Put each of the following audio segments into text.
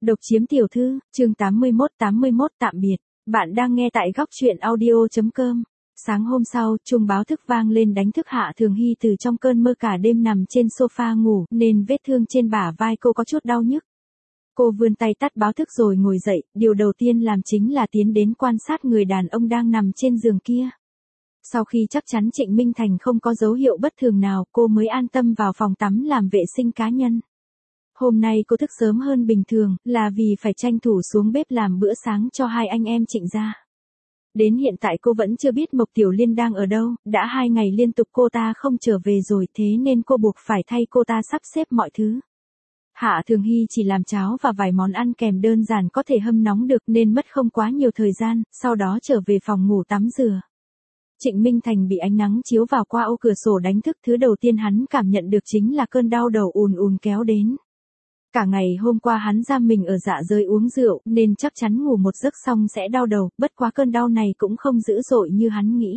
Độc chiếm tiểu thư, chương 81 tạm biệt. Bạn đang nghe tại góc truyện audio.com. Sáng hôm sau, chuông báo thức vang lên đánh thức Hạ Thường Hy từ trong cơn mơ cả đêm nằm trên sofa ngủ, nên vết thương trên bả vai cô có chút đau nhức. Cô vươn tay tắt báo thức rồi ngồi dậy, điều đầu tiên làm chính là tiến đến quan sát người đàn ông đang nằm trên giường kia. Sau khi chắc chắn Trịnh Minh Thành không có dấu hiệu bất thường nào, cô mới an tâm vào phòng tắm làm vệ sinh cá nhân. Hôm nay cô thức sớm hơn bình thường, là vì phải tranh thủ xuống bếp làm bữa sáng cho hai anh em Trịnh gia. Đến hiện tại cô vẫn chưa biết Mộc Tiểu Liên đang ở đâu, đã 2 ngày liên tục cô ta không trở về rồi, thế nên cô buộc phải thay cô ta sắp xếp mọi thứ. Hạ Thường Hy chỉ làm cháo và vài món ăn kèm đơn giản có thể hâm nóng được nên mất không quá nhiều thời gian, sau đó trở về phòng ngủ tắm rửa. Trịnh Minh Thành bị ánh nắng chiếu vào qua ô cửa sổ đánh thức, thứ đầu tiên hắn cảm nhận được chính là cơn đau đầu ùn ùn kéo đến. Cả ngày hôm qua hắn giam mình ở dạ dày uống rượu, nên chắc chắn ngủ một giấc xong sẽ đau đầu, bất quá cơn đau này cũng không dữ dội như hắn nghĩ.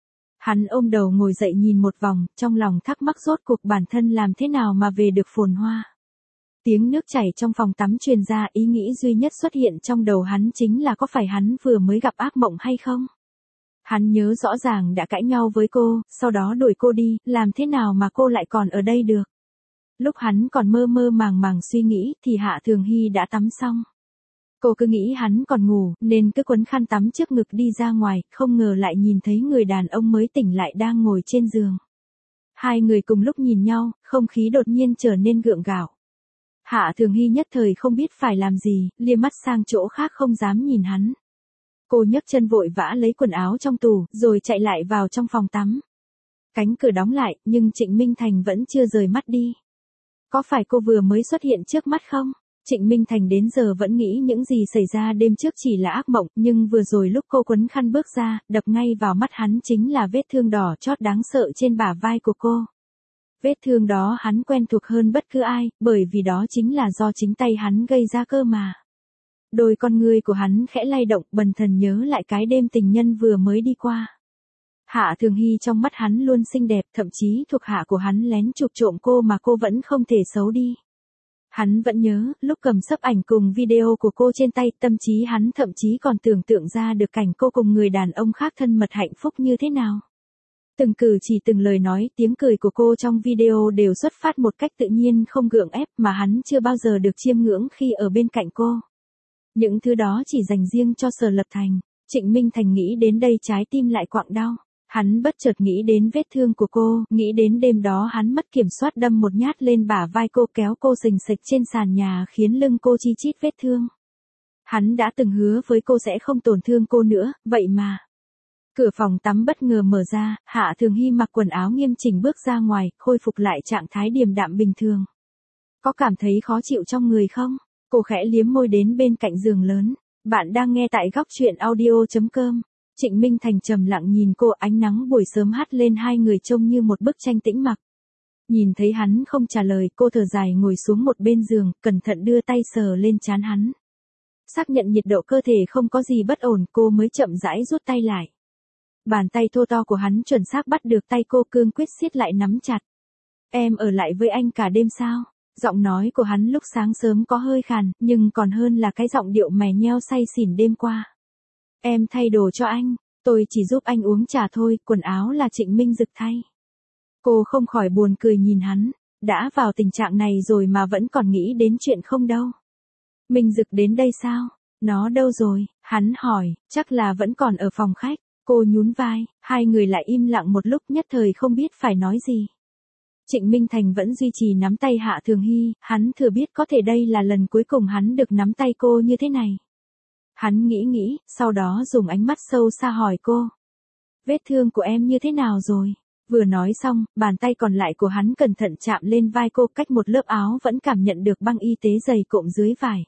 Hắn ôm đầu ngồi dậy nhìn một vòng, trong lòng thắc mắc rốt cuộc bản thân làm thế nào mà về được phồn hoa. Tiếng nước chảy trong phòng tắm truyền ra, ý nghĩ duy nhất xuất hiện trong đầu hắn chính là có phải hắn vừa mới gặp ác mộng hay không? Hắn nhớ rõ ràng đã cãi nhau với cô, sau đó đuổi cô đi, làm thế nào mà cô lại còn ở đây được? Lúc hắn còn mơ mơ màng màng suy nghĩ thì Hạ Thường Hy đã tắm xong. Cô cứ nghĩ hắn còn ngủ nên cứ quấn khăn tắm trước ngực đi ra ngoài, không ngờ lại nhìn thấy người đàn ông mới tỉnh lại đang ngồi trên giường. Hai người cùng lúc nhìn nhau, không khí đột nhiên trở nên gượng gạo. Hạ Thường Hy nhất thời không biết phải làm gì, lia mắt sang chỗ khác không dám nhìn hắn. Cô nhấc chân vội vã lấy quần áo trong tủ, rồi chạy lại vào trong phòng tắm. Cánh cửa đóng lại, nhưng Trịnh Minh Thành vẫn chưa rời mắt đi. Có phải cô vừa mới xuất hiện trước mắt không? Trịnh Minh Thành đến giờ vẫn nghĩ những gì xảy ra đêm trước chỉ là ác mộng, nhưng vừa rồi lúc cô quấn khăn bước ra, đập ngay vào mắt hắn chính là vết thương đỏ chót đáng sợ trên bả vai của cô. Vết thương đó hắn quen thuộc hơn bất cứ ai, bởi vì đó chính là do chính tay hắn gây ra cơ mà. Đôi con ngươi của hắn khẽ lay động, bần thần nhớ lại cái đêm tình nhân vừa mới đi qua. Hạ Thường Hy trong mắt hắn luôn xinh đẹp, thậm chí thuộc hạ của hắn lén chụp trộm cô mà cô vẫn không thể xấu đi. Hắn vẫn nhớ, lúc cầm sấp ảnh cùng video của cô trên tay, tâm trí hắn thậm chí còn tưởng tượng ra được cảnh cô cùng người đàn ông khác thân mật hạnh phúc như thế nào. Từng cử chỉ từng lời nói, tiếng cười của cô trong video đều xuất phát một cách tự nhiên không gượng ép mà hắn chưa bao giờ được chiêm ngưỡng khi ở bên cạnh cô. Những thứ đó chỉ dành riêng cho Sở Lập Thành. Trịnh Minh Thành nghĩ đến đây trái tim lại quặn đau. Hắn bất chợt nghĩ đến vết thương của cô, nghĩ đến đêm đó hắn mất kiểm soát đâm một nhát lên bả vai cô, kéo cô xình xịch trên sàn nhà khiến lưng cô chi chít vết thương. Hắn đã từng hứa với cô sẽ không tổn thương cô nữa, vậy mà. Cửa phòng tắm bất ngờ mở ra, Hạ Thường Hy mặc quần áo nghiêm chỉnh bước ra ngoài, khôi phục lại trạng thái điềm đạm bình thường. Có cảm thấy khó chịu trong người không? Cô khẽ liếm môi đến bên cạnh giường lớn. Bạn đang nghe tại góc truyện audio.com. Trịnh Minh Thành trầm lặng nhìn cô, ánh nắng buổi sớm hắt lên hai người trông như một bức tranh tĩnh mặc. Nhìn thấy hắn không trả lời, cô thở dài ngồi xuống một bên giường, cẩn thận đưa tay sờ lên trán hắn. Xác nhận nhiệt độ cơ thể không có gì bất ổn, cô mới chậm rãi rút tay lại. Bàn tay thô to của hắn chuẩn xác bắt được tay cô, cương quyết siết lại nắm chặt. Em ở lại với anh cả đêm sao? Giọng nói của hắn lúc sáng sớm có hơi khàn, nhưng còn hơn là cái giọng điệu mè nheo say xỉn đêm qua. Em thay đồ cho anh, tôi chỉ giúp anh uống trà thôi, quần áo là Trịnh Minh Dực thay. Cô không khỏi buồn cười nhìn hắn, đã vào tình trạng này rồi mà vẫn còn nghĩ đến chuyện không đâu. Minh Dực đến đây sao? Nó đâu rồi? Hắn hỏi, chắc là vẫn còn ở phòng khách. Cô nhún vai, hai người lại im lặng một lúc, nhất thời không biết phải nói gì. Trịnh Minh Thành vẫn duy trì nắm tay Hạ Thường Hy, hắn thừa biết có thể đây là lần cuối cùng hắn được nắm tay cô như thế này. Hắn nghĩ, sau đó dùng ánh mắt sâu xa hỏi cô. Vết thương của em như thế nào rồi? Vừa nói xong, bàn tay còn lại của hắn cẩn thận chạm lên vai cô, cách một lớp áo vẫn cảm nhận được băng y tế dày cộm dưới vải.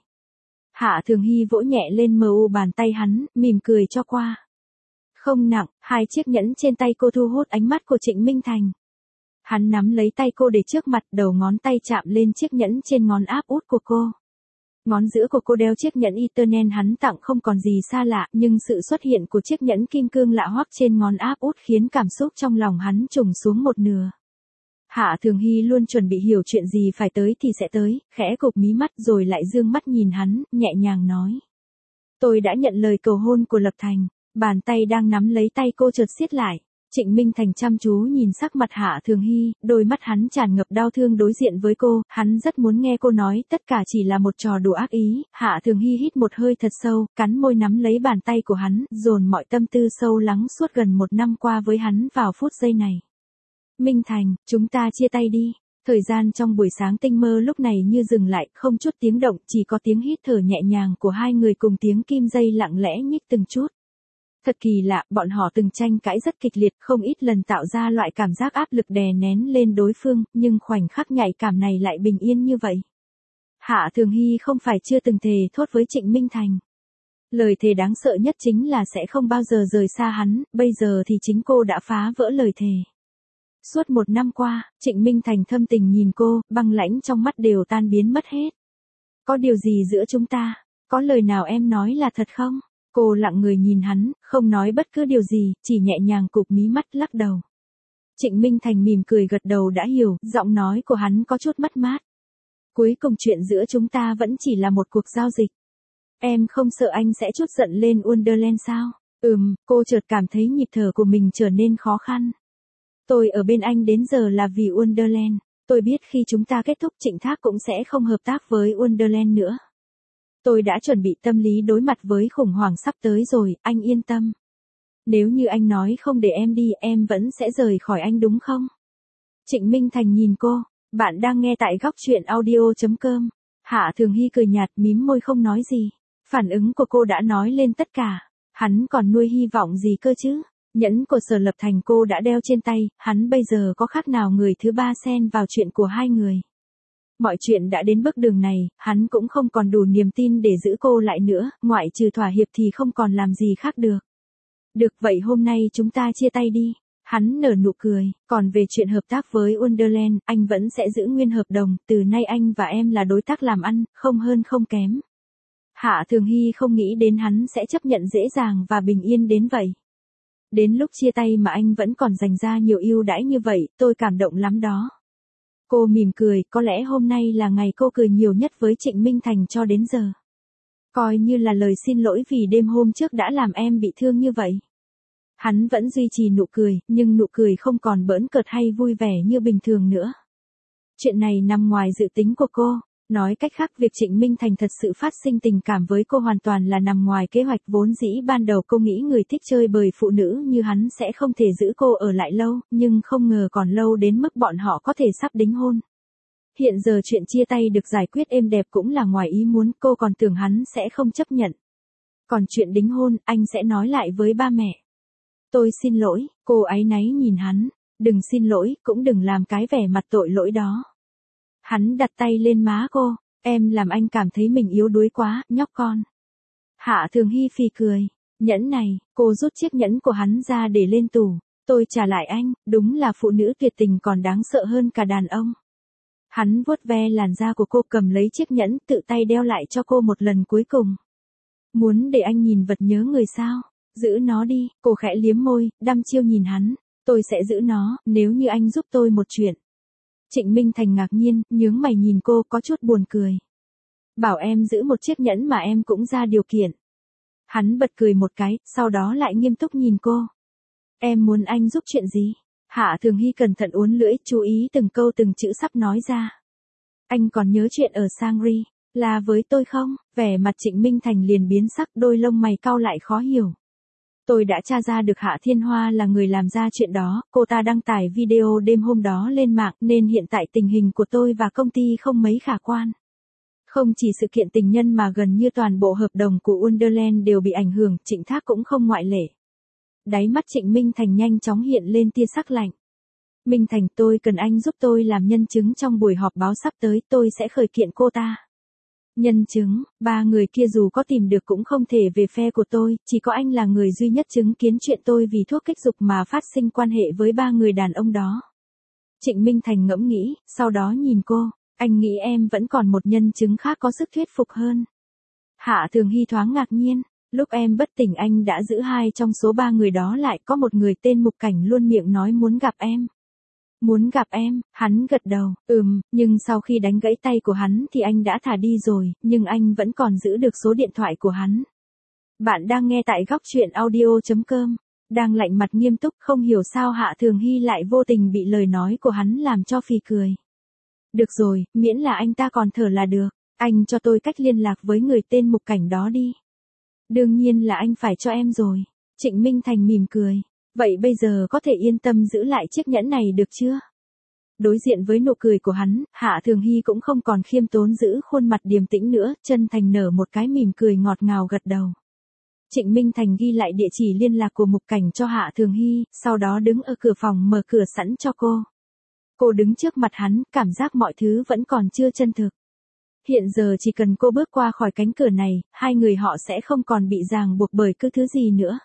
Hạ Thường Hy vỗ nhẹ lên mờ u bàn tay hắn, mỉm cười cho qua. Không nặng, hai chiếc nhẫn trên tay cô thu hút ánh mắt của Trịnh Minh Thành. Hắn nắm lấy tay cô để trước mặt, đầu ngón tay chạm lên chiếc nhẫn trên ngón áp út của cô. Ngón giữa của cô đeo chiếc nhẫn Eternal hắn tặng không còn gì xa lạ, nhưng sự xuất hiện của chiếc nhẫn kim cương lạ hoắc trên ngón áp út khiến cảm xúc trong lòng hắn trùng xuống một nửa. Hạ Thường Hy luôn chuẩn bị hiểu chuyện gì phải tới thì sẽ tới, khẽ cụp mí mắt rồi lại dương mắt nhìn hắn, nhẹ nhàng nói. Tôi đã nhận lời cầu hôn của Lập Thành. Bàn tay đang nắm lấy tay cô chợt siết lại. Trịnh Minh Thành chăm chú nhìn sắc mặt Hạ Thường Hy, đôi mắt hắn tràn ngập đau thương đối diện với cô, hắn rất muốn nghe cô nói tất cả chỉ là một trò đùa ác ý. Hạ Thường Hy hít một hơi thật sâu, cắn môi nắm lấy bàn tay của hắn, dồn mọi tâm tư sâu lắng suốt gần 1 năm qua với hắn vào phút giây này. Minh Thành, chúng ta chia tay đi. Thời gian trong buổi sáng tinh mơ lúc này như dừng lại, không chút tiếng động, chỉ có tiếng hít thở nhẹ nhàng của hai người cùng tiếng kim dây lặng lẽ nhích từng chút. Thật kỳ lạ, bọn họ từng tranh cãi rất kịch liệt, không ít lần tạo ra loại cảm giác áp lực đè nén lên đối phương, nhưng khoảnh khắc nhạy cảm này lại bình yên như vậy. Hạ Thường Hy không phải chưa từng thề thốt với Trịnh Minh Thành. Lời thề đáng sợ nhất chính là sẽ không bao giờ rời xa hắn, bây giờ thì chính cô đã phá vỡ lời thề. Suốt 1 năm qua, Trịnh Minh Thành thâm tình nhìn cô, băng lãnh trong mắt đều tan biến mất hết. Có điều gì giữa chúng ta? Có lời nào em nói là thật không? Cô lặng người nhìn hắn, không nói bất cứ điều gì, chỉ nhẹ nhàng cụp mí mắt lắc đầu. Trịnh Minh Thành mỉm cười gật đầu đã hiểu, giọng nói của hắn có chút mất mát. Cuối cùng chuyện giữa chúng ta vẫn chỉ là một cuộc giao dịch. Em không sợ anh sẽ trút giận lên Wonderland sao? Cô chợt cảm thấy nhịp thở của mình trở nên khó khăn. Tôi ở bên anh đến giờ là vì Wonderland. Tôi biết khi chúng ta kết thúc Trịnh Thác cũng sẽ không hợp tác với Wonderland nữa. Tôi đã chuẩn bị tâm lý đối mặt với khủng hoảng sắp tới rồi, anh yên tâm. Nếu như anh nói không để em đi, em vẫn sẽ rời khỏi anh đúng không? Trịnh Minh Thành nhìn cô, bạn đang nghe tại góc truyện audio.com. Hạ Thường Hy cười nhạt mím môi không nói gì. Phản ứng của cô đã nói lên tất cả. Hắn còn nuôi hy vọng gì cơ chứ? Nhẫn của Sở Lập Thành cô đã đeo trên tay, hắn bây giờ có khác nào người thứ ba xen vào chuyện của hai người. Mọi chuyện đã đến bước đường này, hắn cũng không còn đủ niềm tin để giữ cô lại nữa, ngoại trừ thỏa hiệp thì không còn làm gì khác được. Được vậy hôm nay chúng ta chia tay đi. Hắn nở nụ cười, còn về chuyện hợp tác với Wonderland, anh vẫn sẽ giữ nguyên hợp đồng, từ nay anh và em là đối tác làm ăn, không hơn không kém. Hạ Thường Hy không nghĩ đến hắn sẽ chấp nhận dễ dàng và bình yên đến vậy. Đến lúc chia tay mà anh vẫn còn dành ra nhiều ưu đãi như vậy, tôi cảm động lắm đó. Cô mỉm cười, có lẽ hôm nay là ngày cô cười nhiều nhất với Trịnh Minh Thành cho đến giờ. Coi như là lời xin lỗi vì đêm hôm trước đã làm em bị thương như vậy. Hắn vẫn duy trì nụ cười, nhưng nụ cười không còn bỡn cợt hay vui vẻ như bình thường nữa. Chuyện này nằm ngoài dự tính của cô. Nói cách khác việc Trịnh Minh Thành thật sự phát sinh tình cảm với cô hoàn toàn là nằm ngoài kế hoạch vốn dĩ ban đầu cô nghĩ người thích chơi bời phụ nữ như hắn sẽ không thể giữ cô ở lại lâu, nhưng không ngờ còn lâu đến mức bọn họ có thể sắp đính hôn. Hiện giờ chuyện chia tay được giải quyết êm đẹp cũng là ngoài ý muốn, cô còn tưởng hắn sẽ không chấp nhận. Còn chuyện đính hôn, anh sẽ nói lại với ba mẹ. Tôi xin lỗi, cô áy náy nhìn hắn, đừng xin lỗi, cũng đừng làm cái vẻ mặt tội lỗi đó. Hắn đặt tay lên má cô, em làm anh cảm thấy mình yếu đuối quá, nhóc con. Hạ Thường Hy phì cười, nhẫn này, cô rút chiếc nhẫn của hắn ra để lên tủ, tôi trả lại anh, đúng là phụ nữ tuyệt tình còn đáng sợ hơn cả đàn ông. Hắn vuốt ve làn da của cô cầm lấy chiếc nhẫn tự tay đeo lại cho cô một lần cuối cùng. Muốn để anh nhìn vật nhớ người sao? Giữ nó đi, cô khẽ liếm môi, đăm chiêu nhìn hắn, tôi sẽ giữ nó, nếu như anh giúp tôi một chuyện. Trịnh Minh Thành ngạc nhiên, nhướng mày nhìn cô có chút buồn cười. Bảo em giữ một chiếc nhẫn mà em cũng ra điều kiện. Hắn bật cười một cái, sau đó lại nghiêm túc nhìn cô. Em muốn anh giúp chuyện gì? Hạ Thường Hy cẩn thận uốn lưỡi, chú ý từng câu từng chữ sắp nói ra. Anh còn nhớ chuyện ở Sangri, là với tôi không? Vẻ mặt Trịnh Minh Thành liền biến sắc, đôi lông mày cau lại khó hiểu. Tôi đã tra ra được Hạ Thiên Hoa là người làm ra chuyện đó, cô ta đăng tải video đêm hôm đó lên mạng nên hiện tại tình hình của tôi và công ty không mấy khả quan. Không chỉ sự kiện tình nhân mà gần như toàn bộ hợp đồng của Wonderland đều bị ảnh hưởng, Trịnh Thác cũng không ngoại lệ. Đáy mắt Trịnh Minh Thành nhanh chóng hiện lên tia sắc lạnh. Minh Thành, tôi cần anh giúp tôi làm nhân chứng trong buổi họp báo sắp tới, tôi sẽ khởi kiện cô ta. Nhân chứng, 3 người kia dù có tìm được cũng không thể về phe của tôi, chỉ có anh là người duy nhất chứng kiến chuyện tôi vì thuốc kích dục mà phát sinh quan hệ với 3 người đàn ông đó. Trịnh Minh Thành ngẫm nghĩ, sau đó nhìn cô, anh nghĩ em vẫn còn một nhân chứng khác có sức thuyết phục hơn. Hạ Thường Hy thoáng ngạc nhiên, lúc em bất tỉnh anh đã giữ 2 trong số 3 người đó lại, có một người tên Mục Cảnh luôn miệng nói muốn gặp em. Muốn gặp em, hắn gật đầu, nhưng sau khi đánh gãy tay của hắn thì anh đã thả đi rồi, nhưng anh vẫn còn giữ được số điện thoại của hắn. Bạn đang nghe tại góc chuyện audio.com. Đang lạnh mặt nghiêm túc, không hiểu sao Hạ Thường Hy lại vô tình bị lời nói của hắn làm cho phì cười. Được rồi, miễn là anh ta còn thở là được. Anh cho tôi cách liên lạc với người tên Mục Cảnh đó đi. Đương nhiên là anh phải cho em rồi. Trịnh Minh Thành mỉm cười. Vậy bây giờ có thể yên tâm giữ lại chiếc nhẫn này được chưa? Đối diện với nụ cười của hắn, Hạ Thường Hy cũng không còn khiêm tốn giữ khuôn mặt điềm tĩnh nữa, chân thành nở một cái mỉm cười ngọt ngào gật đầu. Trịnh Minh Thành ghi lại địa chỉ liên lạc của Mục Cảnh cho Hạ Thường Hy, sau đó đứng ở cửa phòng mở cửa sẵn cho cô. Cô đứng trước mặt hắn, cảm giác mọi thứ vẫn còn chưa chân thực. Hiện giờ chỉ cần cô bước qua khỏi cánh cửa này, hai người họ sẽ không còn bị ràng buộc bởi cứ thứ gì nữa.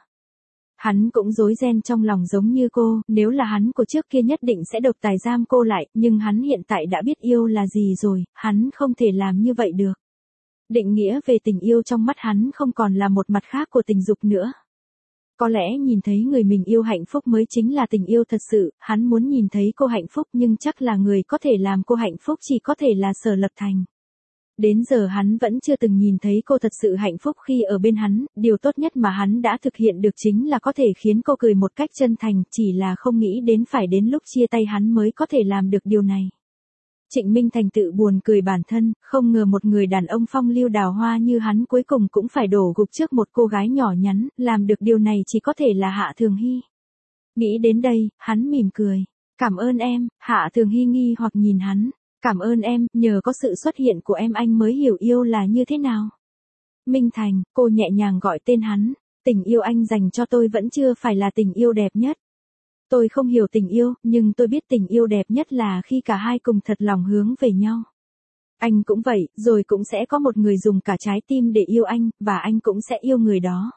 Hắn cũng rối ren trong lòng giống như cô, nếu là hắn của trước kia nhất định sẽ độc tài giam cô lại, nhưng hắn hiện tại đã biết yêu là gì rồi, hắn không thể làm như vậy được. Định nghĩa về tình yêu trong mắt hắn không còn là một mặt khác của tình dục nữa. Có lẽ nhìn thấy người mình yêu hạnh phúc mới chính là tình yêu thật sự, hắn muốn nhìn thấy cô hạnh phúc nhưng chắc là người có thể làm cô hạnh phúc chỉ có thể là Sở Lập Thành. Đến giờ hắn vẫn chưa từng nhìn thấy cô thật sự hạnh phúc khi ở bên hắn, điều tốt nhất mà hắn đã thực hiện được chính là có thể khiến cô cười một cách chân thành, chỉ là không nghĩ đến phải đến lúc chia tay hắn mới có thể làm được điều này. Trịnh Minh Thành tự buồn cười bản thân, không ngờ một người đàn ông phong lưu đào hoa như hắn cuối cùng cũng phải đổ gục trước một cô gái nhỏ nhắn, làm được điều này chỉ có thể là Hạ Thường Hy. Nghĩ đến đây, hắn mỉm cười. Cảm ơn em, Hạ Thường Hy nghi hoặc nhìn hắn. Cảm ơn em, nhờ có sự xuất hiện của em anh mới hiểu yêu là như thế nào. Minh Thành, cô nhẹ nhàng gọi tên hắn. Tình yêu anh dành cho tôi vẫn chưa phải là tình yêu đẹp nhất. Tôi không hiểu tình yêu, nhưng tôi biết tình yêu đẹp nhất là khi cả hai cùng thật lòng hướng về nhau. Anh cũng vậy, rồi cũng sẽ có một người dùng cả trái tim để yêu anh, và anh cũng sẽ yêu người đó.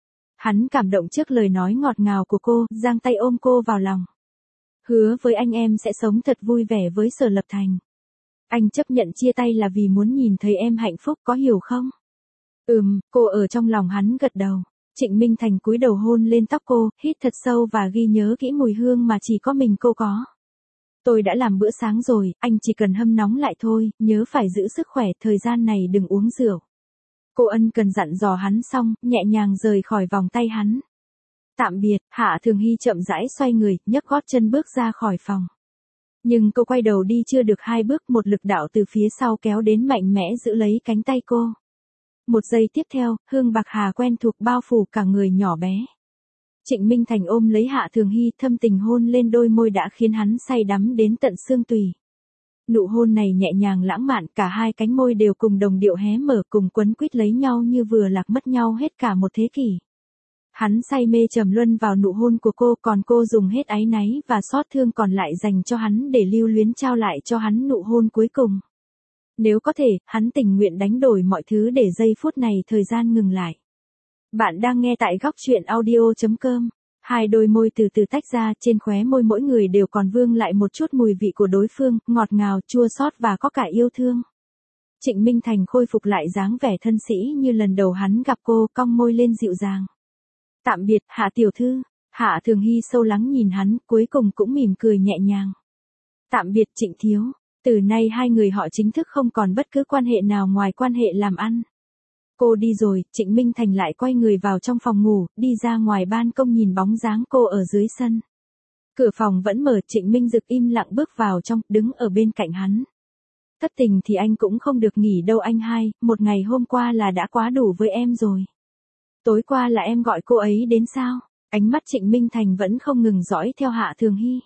Hắn cảm động trước lời nói ngọt ngào của cô, giang tay ôm cô vào lòng. Hứa với anh em sẽ sống thật vui vẻ với Sở Lập Thành. Anh chấp nhận chia tay là vì muốn nhìn thấy em hạnh phúc, có hiểu không? Cô ở trong lòng hắn gật đầu. Trịnh Minh Thành cúi đầu hôn lên tóc cô, hít thật sâu và ghi nhớ kỹ mùi hương mà chỉ có mình cô có. Tôi đã làm bữa sáng rồi, anh chỉ cần hâm nóng lại thôi, nhớ phải giữ sức khỏe, thời gian này đừng uống rượu. Cô ân cần dặn dò hắn xong, nhẹ nhàng rời khỏi vòng tay hắn. Tạm biệt, Hạ Thường Hy chậm rãi xoay người, nhấc gót chân bước ra khỏi phòng. Nhưng cô quay đầu đi chưa được 2 bước, một lực đạo từ phía sau kéo đến mạnh mẽ giữ lấy cánh tay cô. Một giây tiếp theo, hương bạc hà quen thuộc bao phủ cả người nhỏ bé. Trịnh Minh Thành ôm lấy Hạ Thường Hy, thâm tình hôn lên đôi môi đã khiến hắn say đắm đến tận xương tủy. Nụ hôn này nhẹ nhàng lãng mạn, cả hai cánh môi đều cùng đồng điệu hé mở, cùng quấn quýt lấy nhau như vừa lạc mất nhau hết cả một thế kỷ. Hắn say mê trầm luân vào nụ hôn của cô, còn cô dùng hết áy náy và xót thương còn lại dành cho hắn để lưu luyến trao lại cho hắn nụ hôn cuối cùng. Nếu có thể, hắn tình nguyện đánh đổi mọi thứ để giây phút này thời gian ngừng lại. Bạn đang nghe tại góc chuyện audio.com. Hai đôi môi từ từ tách ra, trên khóe môi mỗi người đều còn vương lại một chút mùi vị của đối phương, ngọt ngào, chua xót và có cả yêu thương. Trịnh Minh Thành khôi phục lại dáng vẻ thân sĩ như lần đầu hắn gặp cô, cong môi lên dịu dàng. Tạm biệt, Hạ tiểu thư. Hạ Thường Hy sâu lắng nhìn hắn, cuối cùng cũng mỉm cười nhẹ nhàng. Tạm biệt Trịnh thiếu. Từ nay hai người họ chính thức không còn bất cứ quan hệ nào ngoài quan hệ làm ăn. Cô đi rồi, Trịnh Minh Thành lại quay người vào trong phòng ngủ, đi ra ngoài ban công nhìn bóng dáng cô ở dưới sân. Cửa phòng vẫn mở, Trịnh Minh Dực im lặng bước vào trong, đứng ở bên cạnh hắn. Thất tình thì anh cũng không được nghỉ đâu anh hai, một ngày hôm qua là đã quá đủ với em rồi. Tối qua là em gọi cô ấy đến sao? Ánh mắt Trịnh Minh Thành vẫn không ngừng dõi theo Hạ Thường Hy.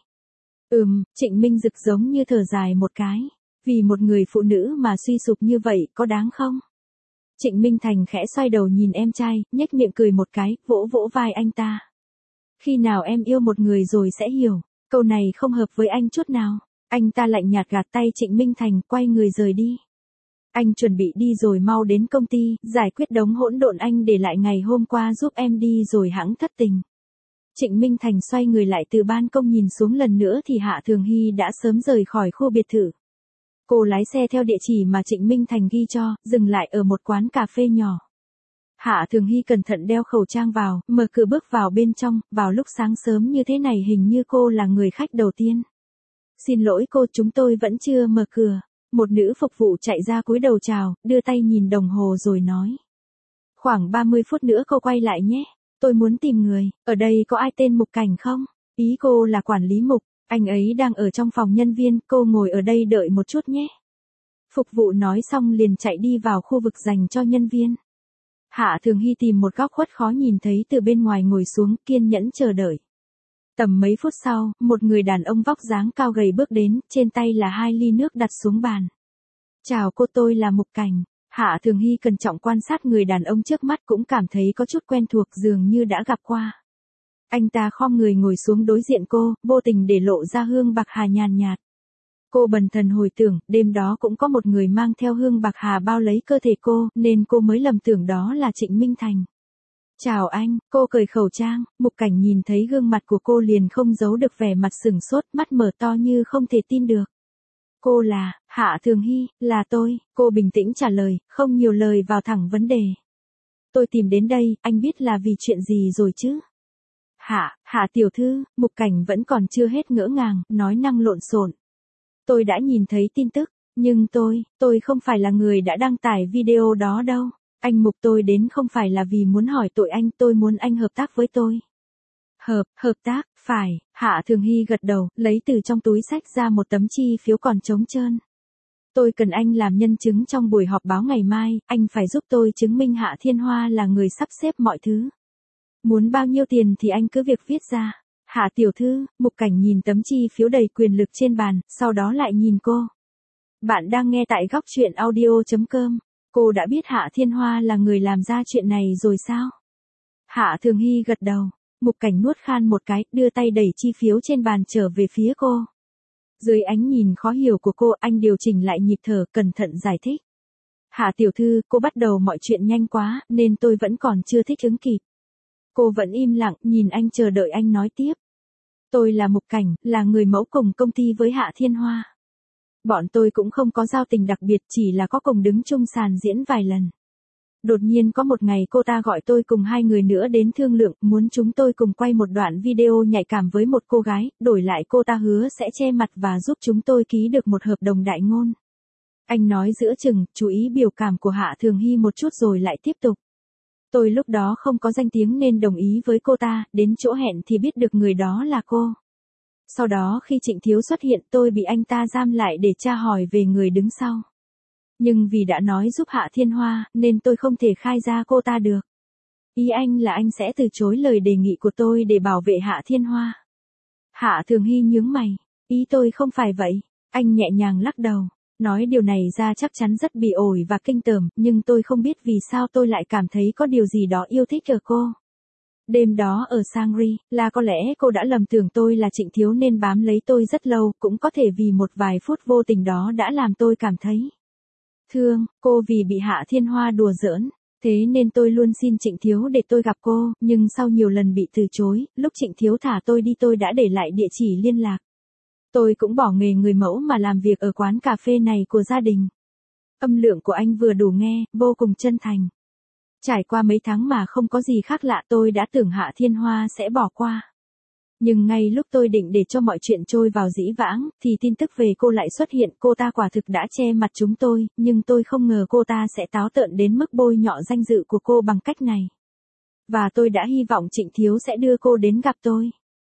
Trịnh Minh Dực giống như thở dài một cái. Vì một người phụ nữ mà suy sụp như vậy, có đáng không? Trịnh Minh Thành khẽ xoay đầu nhìn em trai, nhếch miệng cười một cái, vỗ vỗ vai anh ta. Khi nào em yêu một người rồi sẽ hiểu, câu này không hợp với anh chút nào. Anh ta lạnh nhạt gạt tay Trịnh Minh Thành, quay người rời đi. Anh chuẩn bị đi rồi, mau đến công ty, giải quyết đống hỗn độn anh để lại ngày hôm qua giúp em đi rồi hẵng thất tình. Trịnh Minh Thành xoay người lại từ ban công nhìn xuống lần nữa thì Hạ Thường Hy đã sớm rời khỏi khu biệt thự. Cô lái xe theo địa chỉ mà Trịnh Minh Thành ghi cho, dừng lại ở một quán cà phê nhỏ. Hạ Thường Hy cẩn thận đeo khẩu trang vào, mở cửa bước vào bên trong, vào lúc sáng sớm như thế này hình như cô là người khách đầu tiên. Xin lỗi cô, chúng tôi vẫn chưa mở cửa. Một nữ phục vụ chạy ra cúi đầu chào, đưa tay nhìn đồng hồ rồi nói. Khoảng 30 phút nữa cô quay lại nhé. Tôi muốn tìm người, ở đây có ai tên Mục Cảnh không? Ý cô là quản lý Mục, anh ấy đang ở trong phòng nhân viên, cô ngồi ở đây đợi một chút nhé. Phục vụ nói xong liền chạy đi vào khu vực dành cho nhân viên. Hạ Thường Hy tìm một góc khuất khó nhìn thấy từ bên ngoài ngồi xuống, kiên nhẫn chờ đợi. Tầm mấy phút sau, một người đàn ông vóc dáng cao gầy bước đến, trên tay là 2 ly nước đặt xuống bàn. Chào cô, tôi là Mục Cảnh. Hạ Thường Hy cẩn trọng quan sát người đàn ông trước mắt cũng cảm thấy có chút quen thuộc, dường như đã gặp qua. Anh ta khom người ngồi xuống đối diện cô, vô tình để lộ ra hương bạc hà nhàn nhạt. Cô bần thần hồi tưởng, đêm đó cũng có một người mang theo hương bạc hà bao lấy cơ thể cô, nên cô mới lầm tưởng đó là Trịnh Minh Thành. Chào anh, cô cởi khẩu trang, Mục Cảnh nhìn thấy gương mặt của cô liền không giấu được vẻ mặt sửng sốt, mắt mở to như không thể tin được. Cô là, Hạ Thường Hy, là tôi, cô bình tĩnh trả lời, không nhiều lời vào thẳng vấn đề. Tôi tìm đến đây, anh biết là vì chuyện gì rồi chứ? Hạ tiểu thư, Mục Cảnh vẫn còn chưa hết ngỡ ngàng, nói năng lộn xộn. Tôi đã nhìn thấy tin tức, nhưng tôi không phải là người đã đăng tải video đó đâu. Anh Mục, tôi đến không phải là vì muốn hỏi tội anh, tôi muốn anh hợp tác với tôi. Hợp tác, phải, Hạ Thường Hy gật đầu, lấy từ trong túi xách ra một tấm chi phiếu còn trống trơn. Tôi cần anh làm nhân chứng trong buổi họp báo ngày mai, anh phải giúp tôi chứng minh Hạ Thiên Hoa là người sắp xếp mọi thứ. Muốn bao nhiêu tiền thì anh cứ việc viết ra. Hạ tiểu thư, Mục Cảnh nhìn tấm chi phiếu đầy quyền lực trên bàn, sau đó lại nhìn cô. Bạn đang nghe tại góc truyện audio.com. Cô đã biết Hạ Thiên Hoa là người làm ra chuyện này rồi sao? Hạ Thường Hy gật đầu. Mục Cảnh nuốt khan một cái, đưa tay đẩy chi phiếu trên bàn trở về phía cô. Dưới ánh nhìn khó hiểu của cô, anh điều chỉnh lại nhịp thở, cẩn thận giải thích. Hạ tiểu thư, cô bắt đầu mọi chuyện nhanh quá, nên tôi vẫn còn chưa thích ứng kịp. Cô vẫn im lặng, nhìn anh chờ đợi anh nói tiếp. Tôi là Mục Cảnh, là người mẫu cùng công ty với Hạ Thiên Hoa. Bọn tôi cũng không có giao tình đặc biệt, chỉ là có cùng đứng chung sàn diễn vài lần. Đột nhiên có một ngày cô ta gọi tôi cùng 2 người nữa đến thương lượng, muốn chúng tôi cùng quay một đoạn video nhạy cảm với một cô gái, đổi lại cô ta hứa sẽ che mặt và giúp chúng tôi ký được một hợp đồng đại ngôn. Anh nói giữa chừng, chú ý biểu cảm của Hạ Thường Hy một chút rồi lại tiếp tục. Tôi lúc đó không có danh tiếng nên đồng ý với cô ta, đến chỗ hẹn thì biết được người đó là cô. Sau đó khi Trịnh Thiếu xuất hiện tôi bị anh ta giam lại để tra hỏi về người đứng sau. Nhưng vì đã nói giúp Hạ Thiên Hoa, nên tôi không thể khai ra cô ta được. Ý anh là anh sẽ từ chối lời đề nghị của tôi để bảo vệ Hạ Thiên Hoa. Hạ Thường Hy nhướng mày. Ý tôi không phải vậy. Anh nhẹ nhàng lắc đầu. Nói điều này ra chắc chắn rất bị ổi và kinh tởm, nhưng tôi không biết vì sao tôi lại cảm thấy có điều gì đó yêu thích ở cô. Đêm đó ở Sangri, là có lẽ cô đã lầm tưởng tôi là Trịnh Thiếu nên bám lấy tôi rất lâu, cũng có thể vì một vài phút vô tình đó đã làm tôi cảm thấy thương cô vì bị Hạ Thiên Hoa đùa giỡn. Thế nên tôi luôn xin Trịnh Thiếu để tôi gặp cô, nhưng sau nhiều lần bị từ chối, lúc Trịnh Thiếu thả tôi đi tôi đã để lại địa chỉ liên lạc. Tôi cũng bỏ nghề người mẫu mà làm việc ở quán cà phê này của gia đình. Âm lượng của anh vừa đủ nghe, vô cùng chân thành. Trải qua mấy tháng mà không có gì khác lạ, tôi đã tưởng Hạ Thiên Hoa sẽ bỏ qua. Nhưng ngay lúc tôi định để cho mọi chuyện trôi vào dĩ vãng, thì tin tức về cô lại xuất hiện. Cô ta quả thực đã che mặt chúng tôi, nhưng tôi không ngờ cô ta sẽ táo tợn đến mức bôi nhọ danh dự của cô bằng cách này. Và tôi đã hy vọng Trịnh Thiếu sẽ đưa cô đến gặp tôi.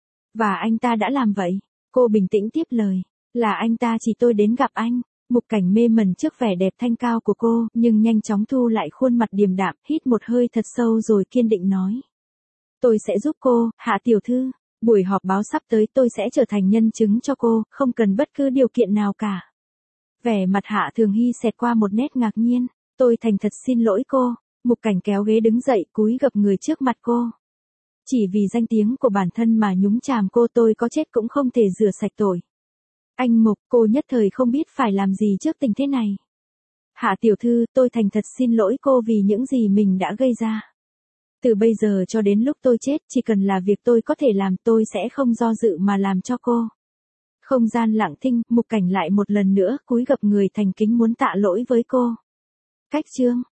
Và anh ta đã làm vậy. Cô bình tĩnh tiếp lời. Là anh ta chỉ tôi đến gặp anh. Mục Cảnh mê mẩn trước vẻ đẹp thanh cao của cô, nhưng nhanh chóng thu lại khuôn mặt điềm đạm, hít một hơi thật sâu rồi kiên định nói. Tôi sẽ giúp cô, Hạ tiểu thư. Buổi họp báo sắp tới tôi sẽ trở thành nhân chứng cho cô, không cần bất cứ điều kiện nào cả. Vẻ mặt Hạ Thường Hy xẹt qua một nét ngạc nhiên. Tôi thành thật xin lỗi cô. Mục Cảnh kéo ghế đứng dậy, cúi gập người trước mặt cô. Chỉ vì danh tiếng của bản thân mà nhúng chàm cô, tôi có chết cũng không thể rửa sạch tội. Anh Mục, cô nhất thời không biết phải làm gì trước tình thế này. Hạ tiểu thư, tôi thành thật xin lỗi cô vì những gì mình đã gây ra. Từ bây giờ cho đến lúc tôi chết, chỉ cần là việc tôi có thể làm, tôi sẽ không do dự mà làm cho cô. Không gian lặng thinh, Mục Cảnh lại một lần nữa cúi gập người thành kính muốn tạ lỗi với cô. Cách chương